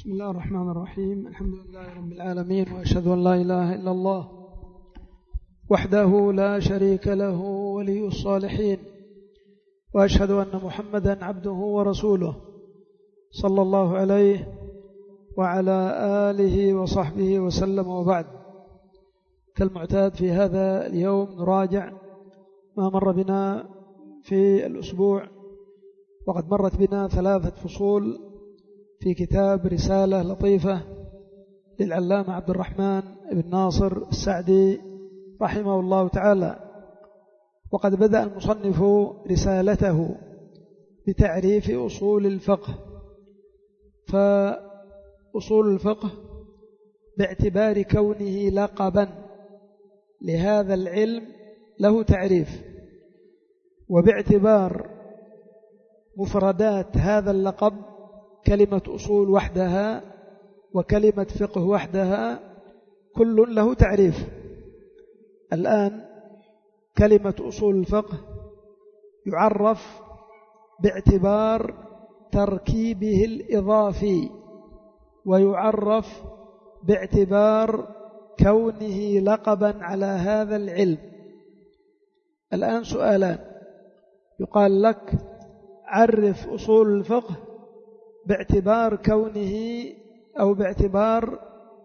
بسم الله الرحمن الرحيم. الحمد لله رب العالمين، وأشهد أن لا إله إلا الله وحده لا شريك له ولي الصالحين، وأشهد أن محمدا عبده ورسوله صلى الله عليه وعلى آله وصحبه وسلم. وبعد، كالمعتاد في هذا اليوم نراجع ما مر بنا في الأسبوع، وقد مرت بنا 3 فصول في كتاب رسالة لطيفة للعلامة عبد الرحمن بن ناصر السعدي رحمه الله تعالى. وقد بدأ المصنف رسالته بتعريف أصول الفقه. فأصول الفقه باعتبار كونه لقبا لهذا العلم له تعريف، وباعتبار مفردات هذا اللقب كلمة أصول وحدها وكلمة فقه وحدها كل له تعريف. الآن كلمة أصول الفقه يعرف باعتبار تركيبه الإضافي، ويعرف باعتبار كونه لقبا على هذا العلم. الآن سؤالان، يقال لك عرف أصول الفقه باعتبار كونه أو باعتبار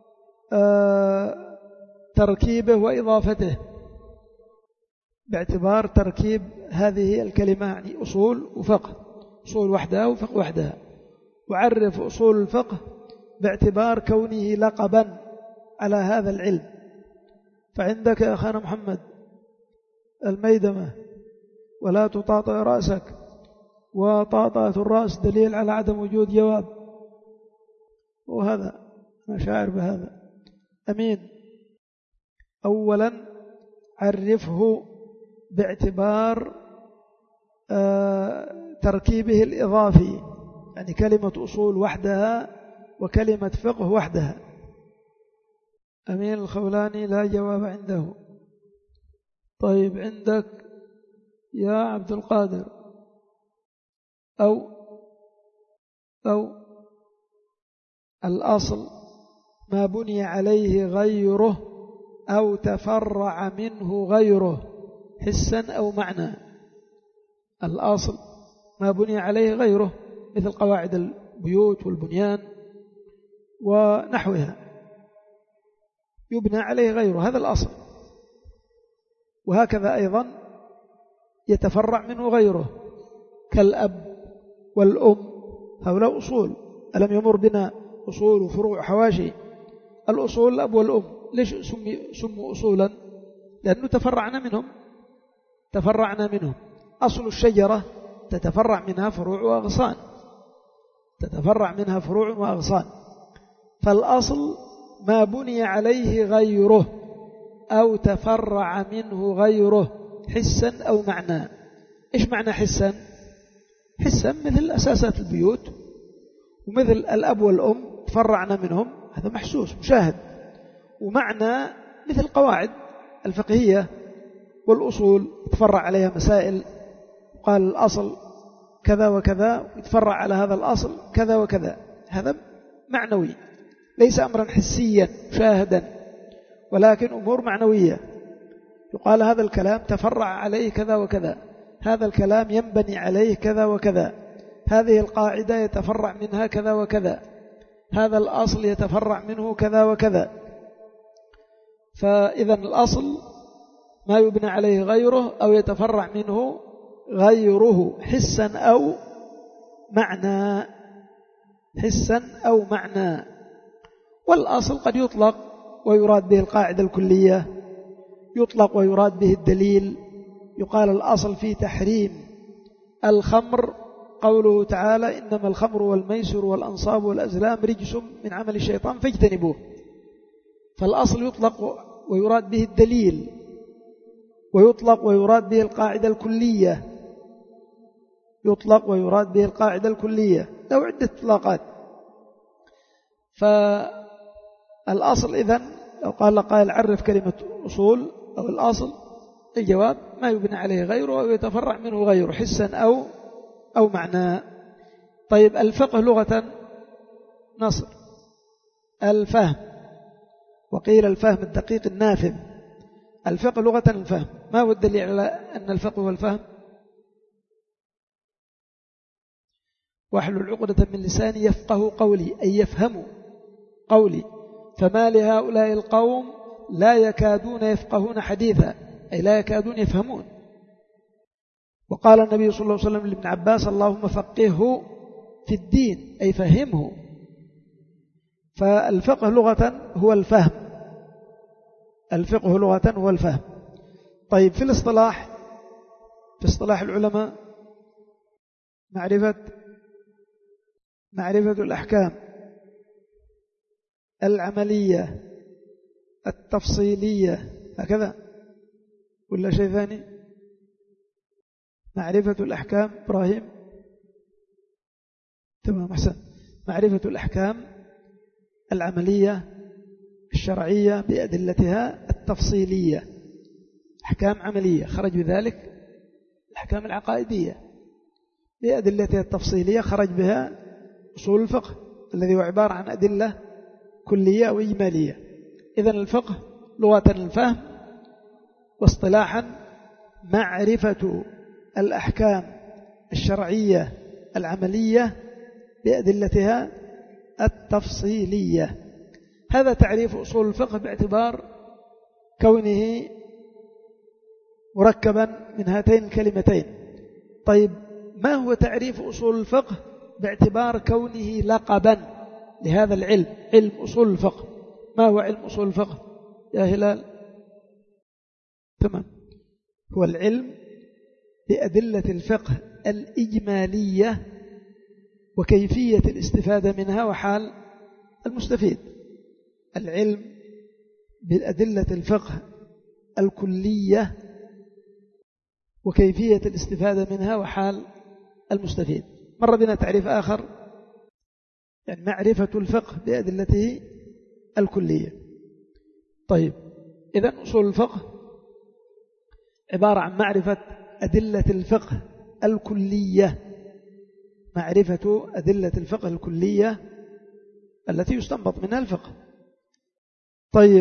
تركيبه وإضافته، باعتبار تركيب هذه الكلمة، يعني أصول وفقه، أصول وحدها وفقه وحدها. وعرف أصول الفقه باعتبار كونه لقبا على هذا العلم. فعندك يا أخانا محمد الميدمة، ولا تطاطئ رأسك، وطاطئة الرأس دليل على عدم وجود جواب، وهذا ما شاعر بهذا. أمين. أولا عرفه باعتبار تركيبه الإضافي، يعني كلمة أصول وحدها وكلمة فقه وحدها. أمين الخولاني لا جواب عنده. طيب عندك يا عبد القادر أو الأصل ما بني عليه غيره أو تفرع منه غيره حسا أو معنى. الأصل ما بني عليه غيره، مثل قواعد البيوت والبنيان ونحوها، يبنى عليه غيره، هذا الأصل. وهكذا أيضا يتفرع منه غيره، كالأب والأم، هؤلاء أصول. ألم يمر بنا أصول وفروع وحواشي؟ الأصول الأب والأم. ليش سموا أصولا؟ لأنه تفرعنا منهم. أصل الشجرة تتفرع منها فروع وأغصان، فالأصل ما بني عليه غيره أو تفرع منه غيره حسا أو معنى. إيش معنى حسا؟ حسا مثل أساسات البيوت، ومثل الأب والأم تفرعنا منهم، هذا محسوس مشاهد. ومعنى مثل القواعد الفقهية والأصول يتفرع عليها مسائل، قال الأصل كذا وكذا، يتفرع على هذا الأصل كذا وكذا. هذا معنوي، ليس أمرا حسيا مشاهدا، ولكن أمور معنوية. يقال هذا الكلام تفرع عليه كذا وكذا، هذا الكلام ينبني عليه كذا وكذا، هذه القاعدة يتفرع منها كذا وكذا، هذا الأصل يتفرع منه كذا وكذا. فإذا الأصل ما يبنى عليه غيره أو يتفرع منه غيره حسا أو معنى. والأصل قد يطلق ويراد به القاعدة الكلية، يطلق ويراد به الدليل. يقال الأصل في تحريم الخمر قوله تعالى: إنما الخمر والميسر والأنصاب والأزلام رجس من عمل الشيطان فاجتنبوه. فالأصل يطلق ويراد به الدليل، ويطلق ويراد به القاعدة الكلية، له عدة إطلاقات. فالأصل إذن لو قال قائل عرف كلمة أصول أو الأصل، الجواب ما يبنى عليه غيره أو يتفرع منه غيره حسا أو معنى. طيب الفقه لغة نصر، الفهم، وقيل الفهم الدقيق النافذ. الفقه لغة الفهم. ما هو الدليل على أن الفقه هو الفهم؟ واحلل عقدة من لساني يفقه قولي، أي يفهموا قولي. فما لهؤلاء القوم لا يكادون يفقهون حديثا، أي لا يكادون يفهمون. وقال النبي صلى الله عليه وسلم لابن عباس: اللهم فقهه في الدين، أي فهمه. فالفقه لغة هو الفهم. الفقه لغة هو الفهم. طيب في الاصطلاح، في اصطلاح العلماء، معرفة الأحكام العملية التفصيلية، هكذا ولا شيء ثاني؟ معرفة الأحكام. إبراهيم تمام، أحسن. معرفة الأحكام العملية الشرعية بأدلتها التفصيلية. أحكام عملية خرج بذلك الأحكام العقائدية بأدلتها التفصيلية، خرج بها أصول الفقه الذي هو عبارة عن أدلة كلية وإجمالية. إذن الفقه لغة الفهم، واصطلاحا معرفة الأحكام الشرعية العملية بأدلتها التفصيلية. هذا تعريف أصول الفقه باعتبار كونه مركبا من هاتين الكلمتين. طيب ما هو تعريف أصول الفقه باعتبار كونه لقبا لهذا العلم، علم أصول الفقه؟ ما هو علم أصول الفقه يا هلال؟ تمام، هو العلم بأدلة الفقه الإجمالية وكيفية الاستفادة منها وحال المستفيد. العلم بأدلة الفقه الكلية وكيفية الاستفادة منها وحال المستفيد. مر بنا تعريف آخر، يعني معرفة الفقه بأدلته الكلية. طيب إذن أصول الفقه عبارة عن معرفة أدلة الفقه الكلية، معرفة أدلة الفقه الكلية التي يستنبط منها الفقه. طيب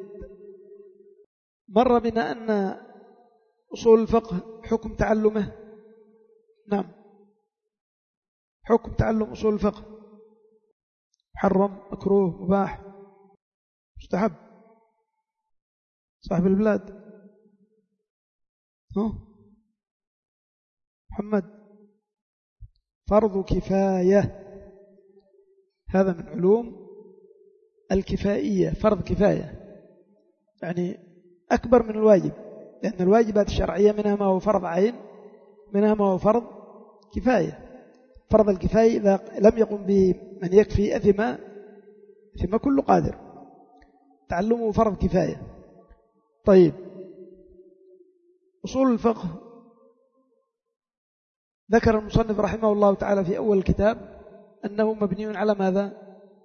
مر بنا أن أصول الفقه حكم تعلمه. نعم، حكم تعلم أصول الفقه: محرم، مكروه، مباح، مستحب. صاحب البلاد محمد، فرض كفاية. هذا من علوم الكفائية، فرض كفاية يعني أكبر من الواجب، لأن الواجبات الشرعية منها ما هو فرض عين، منها ما هو فرض كفاية. فرض الكفاية إذا لم يقم به من يكفي أثم كل قادر، تعلمه فرض كفاية. طيب أصول الفقه ذكر المصنف رحمه الله تعالى في أول الكتاب أنه مبني على ماذا؟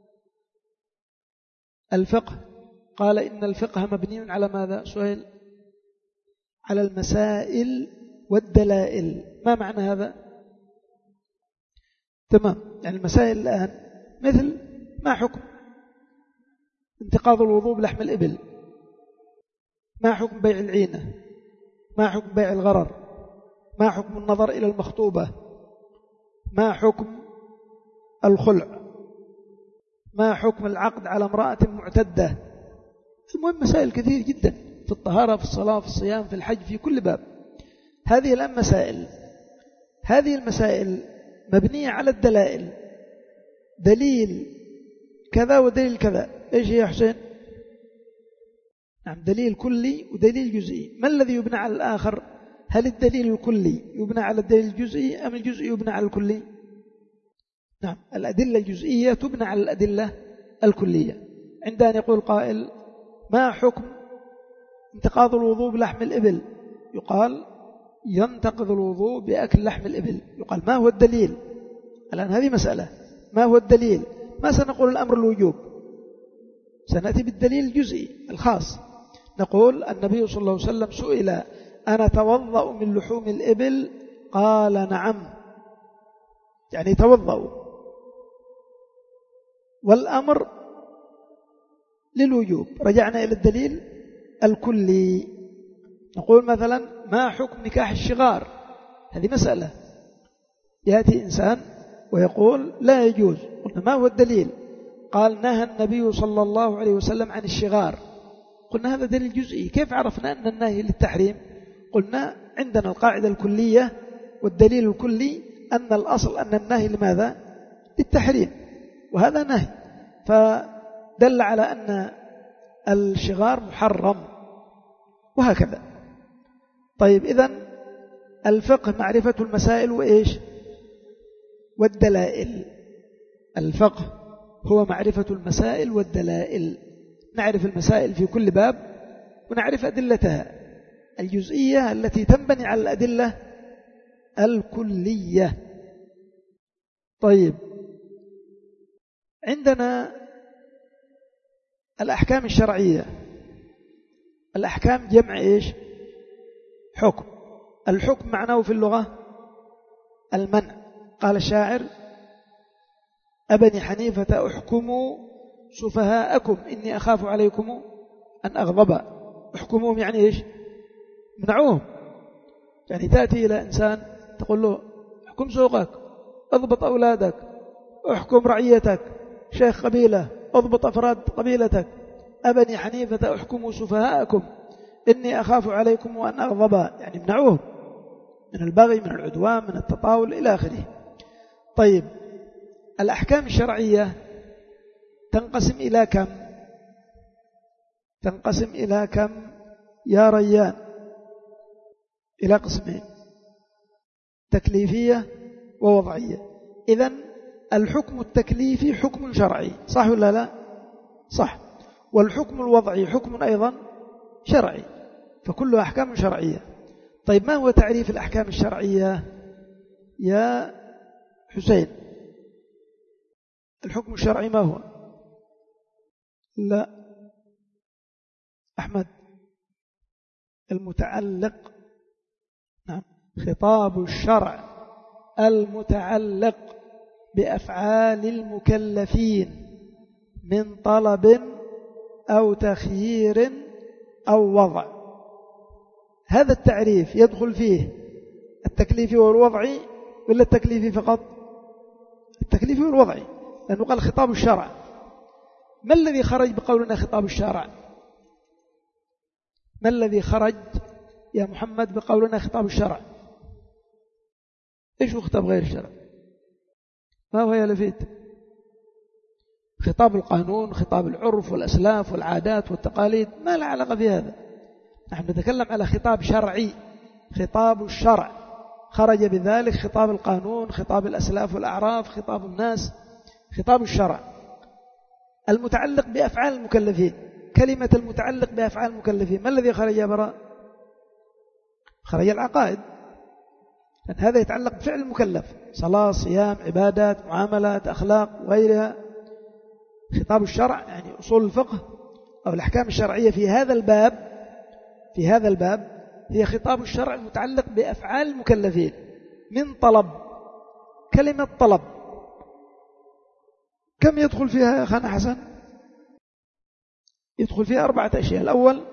الفقه. قال إن الفقه مبني على ماذا؟ سؤال: على المسائل والدلائل. ما معنى هذا؟ تمام، يعني المسائل الآن مثل: ما حكم انتقاض الوضوء بلحم الإبل؟ ما حكم بيع العينة؟ ما حكم بيع الغرر؟ ما حكم النظر إلى المخطوبة؟ ما حكم الخلع؟ ما حكم العقد على امرأة معتدة؟ المهم مسائل كثير جدا في الطهارة، في الصلاة، في الصيام، في الحج، في كل باب. هذه الآن مسائل، هذه المسائل مبنية على الدلائل، دليل كذا ودليل كذا. إيش هي يا حسين؟ نعم، دليل كلي ودليل جزئي. ما الذي يبنى على الآخر؟ هل الدليل الكلي يبنى على الدليل الجزئي أم الجزئي يبنى على الكلي؟ نعم، الأدلة الجزئية تبنى على الأدلة الكلية. عند أن يقول قائل: ما حكم انتقاض الوضوء بلحم الإبل؟ يقال: ينتقض الوضوء بأكل لحم الإبل. يقال: ما هو الدليل؟ الآن هذه مسألة، ما هو الدليل؟ ما سنقول الأمر الوجوب، سنأتي بالدليل الجزئي الخاص. نقول: النبي صلى الله عليه وسلم سئل: أنا توضأ من لحوم الإبل؟ قال: نعم، يعني توضأوا. والأمر للوجوب. رجعنا إلى الدليل الكلي. نقول مثلا ما حكم نكاح الشغار؟ هذه مسألة. يأتي إنسان ويقول لا يجوز، قلنا ما هو الدليل؟ قال نهى النبي صلى الله عليه وسلم عن الشغار. قلنا هذا دليل جزئي، كيف عرفنا أن النهي للتحريم؟ قلنا عندنا القاعدة الكلية والدليل الكلي أن الأصل أن النهي لماذا؟ للتحريم، وهذا نهي، فدل على أن الشغار محرم، وهكذا. طيب، إذن الفقه معرفة المسائل وإيش؟ والدلائل. الفقه هو معرفة المسائل والدلائل، نعرف المسائل في كل باب ونعرف أدلتها الجزئية التي تنبني على الأدلة الكلية. طيب، عندنا الأحكام الشرعية. الأحكام جمع إيش؟ حكم. الحكم معناه في اللغة المنع. قال الشاعر أبني حنيفة أحكموا سفهاءكم إني أخاف عليكم أن أغضب. أحكموهم يعني إيش؟ منعوهم. يعني تأتي إلى إنسان تقول له احكم سوقك، اضبط أولادك، احكم رعيتك، شيخ قبيلة، اضبط أفراد قبيلتك. أبني حنيفة أحكموا سفهاءكم إني أخاف عليكم أن أغضب، يعني منعوهم من البغي، من العدوان، من التطاول إلى آخره. طيب، الأحكام الشرعية تنقسم إلى كم؟ تنقسم إلى كم يا ريان؟ إلى قسمين: تكليفية ووضعية. إذن الحكم التكليفي حكم شرعي، صح ولا لا؟ صح. والحكم الوضعي حكم أيضا شرعي، فكله أحكام شرعية. طيب، ما هو تعريف الأحكام الشرعية يا حسين؟ الحكم الشرعي ما هو؟ لا، أحمد. المتعلق. نعم، خطاب الشرع المتعلق بأفعال المكلفين من طلب أو تخيير أو وضع. هذا التعريف يدخل فيه التكليفي والوضعي ولا التكليفي فقط؟ التكليفي والوضعي، لأنه قال خطاب الشرع. ما الذي خرج بقولنا خطاب الشرع؟ ما الذي خرج يا محمد بقولنا خطاب الشرع؟ إيش هو خطاب غير الشرع؟ ما هو يا لفيت؟ خطاب القانون، خطاب العرف والأسلاف والعادات والتقاليد، ما له علاقة في هذا. نحن نتكلم على خطاب شرعي، خطاب الشرع. خرج بذلك خطاب القانون، خطاب الأسلاف والأعراف، خطاب الناس، خطاب الشرع المتعلق بأفعال المكلفين. كلمة المتعلق بأفعال المكلفين، ما الذي خرج يا براء؟ خرج العقائد، لأن هذا يتعلق بفعل المكلف: صلاة، صيام، عبادات، معاملات، أخلاق وغيرها. خطاب الشرع يعني أصول الفقه أو الأحكام الشرعية في هذا الباب هي خطاب الشرع المتعلق بأفعال المكلفين من طلب. كلمة طلب كم يدخل فيها يا أخانا حسن؟ يدخل فيها 4 أشياء. الأول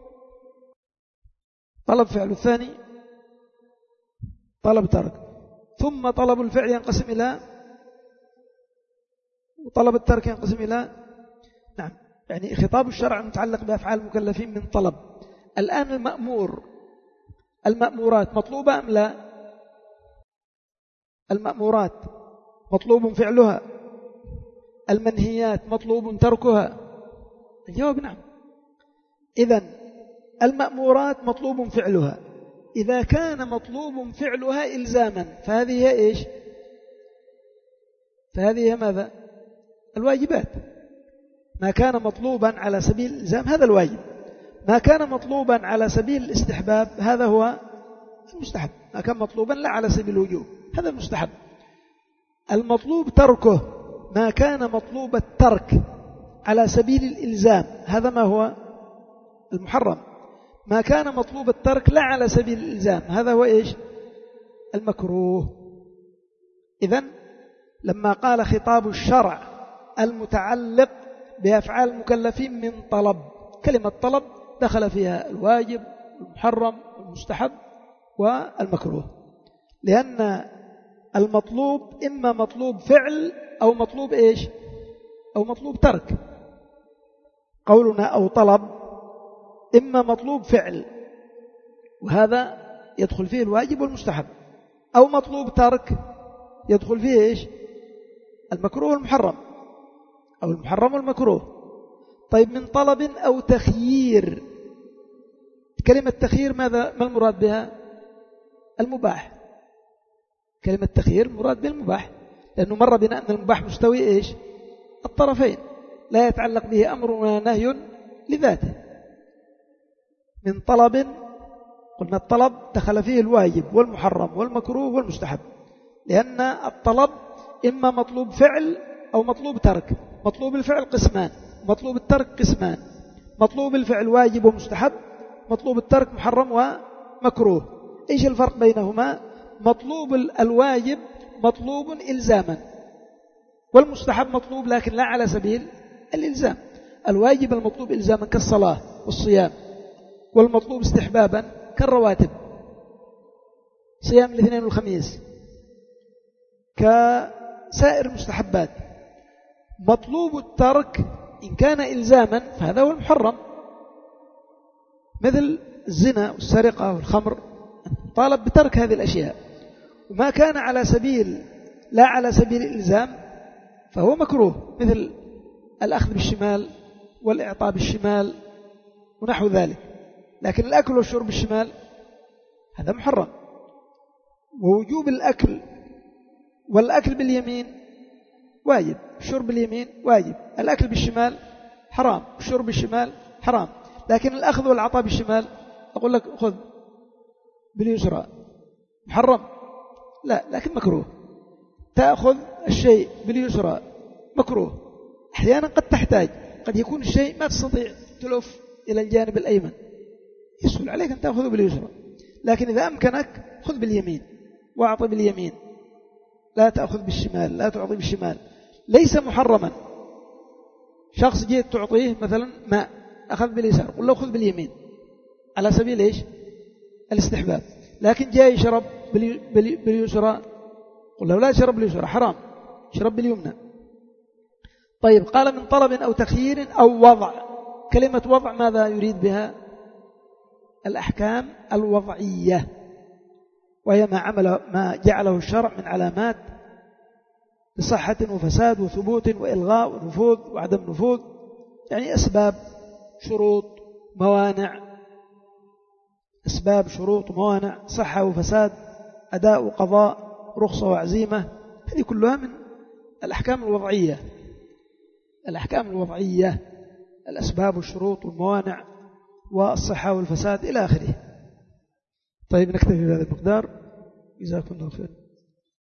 طلب فعل، الثاني طلب ترك، ثم طلب الفعل ينقسم إلى، وطلب الترك ينقسم إلى. نعم، يعني خطاب الشرع المتعلق بأفعال المكلفين من طلب. الآن المأمورات مطلوبة أم لا؟ المأمورات مطلوب فعلها، المنهيات مطلوب تركها. الجواب نعم. إذن المأمورات مطلوب فعلها. إذا كان مطلوب فعلها إلزاما فهذه هي إيش؟ فهذه هي ماذا؟ الواجبات. ما كان مطلوبا على سبيل الإلزام هذا الواجب، ما كان مطلوبا على سبيل الاستحباب هذا هو المستحب، ما كان مطلوبا لا على سبيل الوجوب هذا المستحب. المطلوب تركه، ما كان مطلوب الترك على سبيل الإلزام هذا ما هو؟ المحرم. ما كان مطلوب الترك لا على سبيل الإلزام هذا هو إيش؟ المكروه. إذن لما قال خطاب الشرع المتعلق بأفعال المكلفين من طلب. كلمة طلب دخل فيها الواجب والمحرم والمستحب والمكروه، لأن المطلوب إما مطلوب فعل أو مطلوب إيش؟ أو مطلوب ترك. قولنا أو طلب إما مطلوب فعل، وهذا يدخل فيه الواجب والمستحب، أو مطلوب ترك يدخل فيه إيش؟ المكروه والمحرم، أو المحرم والمكروه. طيب من طلب أو تخيير، كلمة تخيير ما المراد بها؟ المباح. كلمة تخيير مراد بالمباح، لأنه مر بنا أن المباح مستوي إيش؟ الطرفين، لا يتعلق به أمر ولا نهي لذاته. من طلب، قلنا الطلب دخل فيه الواجب والمحرم والمكروه والمستحب، لأن الطلب إما مطلوب فعل أو مطلوب ترك. مطلوب الفعل قسمان، مطلوب الترك قسمان. مطلوب الفعل واجب ومستحب، مطلوب الترك محرم ومكروه. إيش الفرق بينهما؟ مطلوب الواجب مطلوب إلزاما، والمستحب مطلوب لكن لا على سبيل الإلزام. الواجب المطلوب إلزاما كالصلاة والصيام، والمطلوب استحبابا كالرواتب، صيام الاثنين والخميس، كسائر المستحبات. مطلوب الترك إن كان إلزاما فهذا هو المحرم، مثل الزنا والسرقة والخمر، طالب بترك هذه الأشياء. وما كان على سبيل لا على سبيل الإلزام فهو مكروه، مثل الأخذ بالشمال والإعطاء بالشمال ونحو ذلك. لكن الأكل والشرب بالشمال هذا محرم. ووجوب الأكل والأكل باليمين واجب، الشرب باليمين واجب. الأكل بالشمال حرام، الشرب بالشمال حرام. لكن الأخذ والعطاء بالشمال أقول لك خذ باليسرى محرم؟ لا، لكن مكروه. تأخذ الشيء باليسرى مكروه. أحيانا قد تحتاج، قد يكون الشيء ما تستطيع تلف إلى الجانب الأيمن، يسهل عليك أن تأخذه باليسرى. لكن إذا أمكنك خذ باليمين وأعطي باليمين، لا تأخذ بالشمال، لا تعطي بالشمال. ليس محرما. شخص جيت تعطيه مثلا ماء، أخذ باليسار، قل له خذ باليمين على سبيل إيش؟ الاستحباب. لكن جاي يشرب باليسرى، قل له لا تشرب باليسرى، حرام، شرب باليمنى. طيب قال من طلب أو تخيير أو وضع. كلمة وضع ماذا يريد بها؟ الأحكام الوضعية، وهي ما جعله الشرع من علامات لصحة وفساد وثبوت وإلغاء ونفوذ وعدم نفوذ، يعني أسباب شروط موانع، أسباب شروط موانع، صحة وفساد، أداء وقضاء، رخصة وعزيمة. هذه كلها من الأحكام الوضعية. الأحكام الوضعية الأسباب والشروط والموانع والصحة والفساد إلى آخره. طيب نكتفي بهذا المقدار. جزاكم الله خير.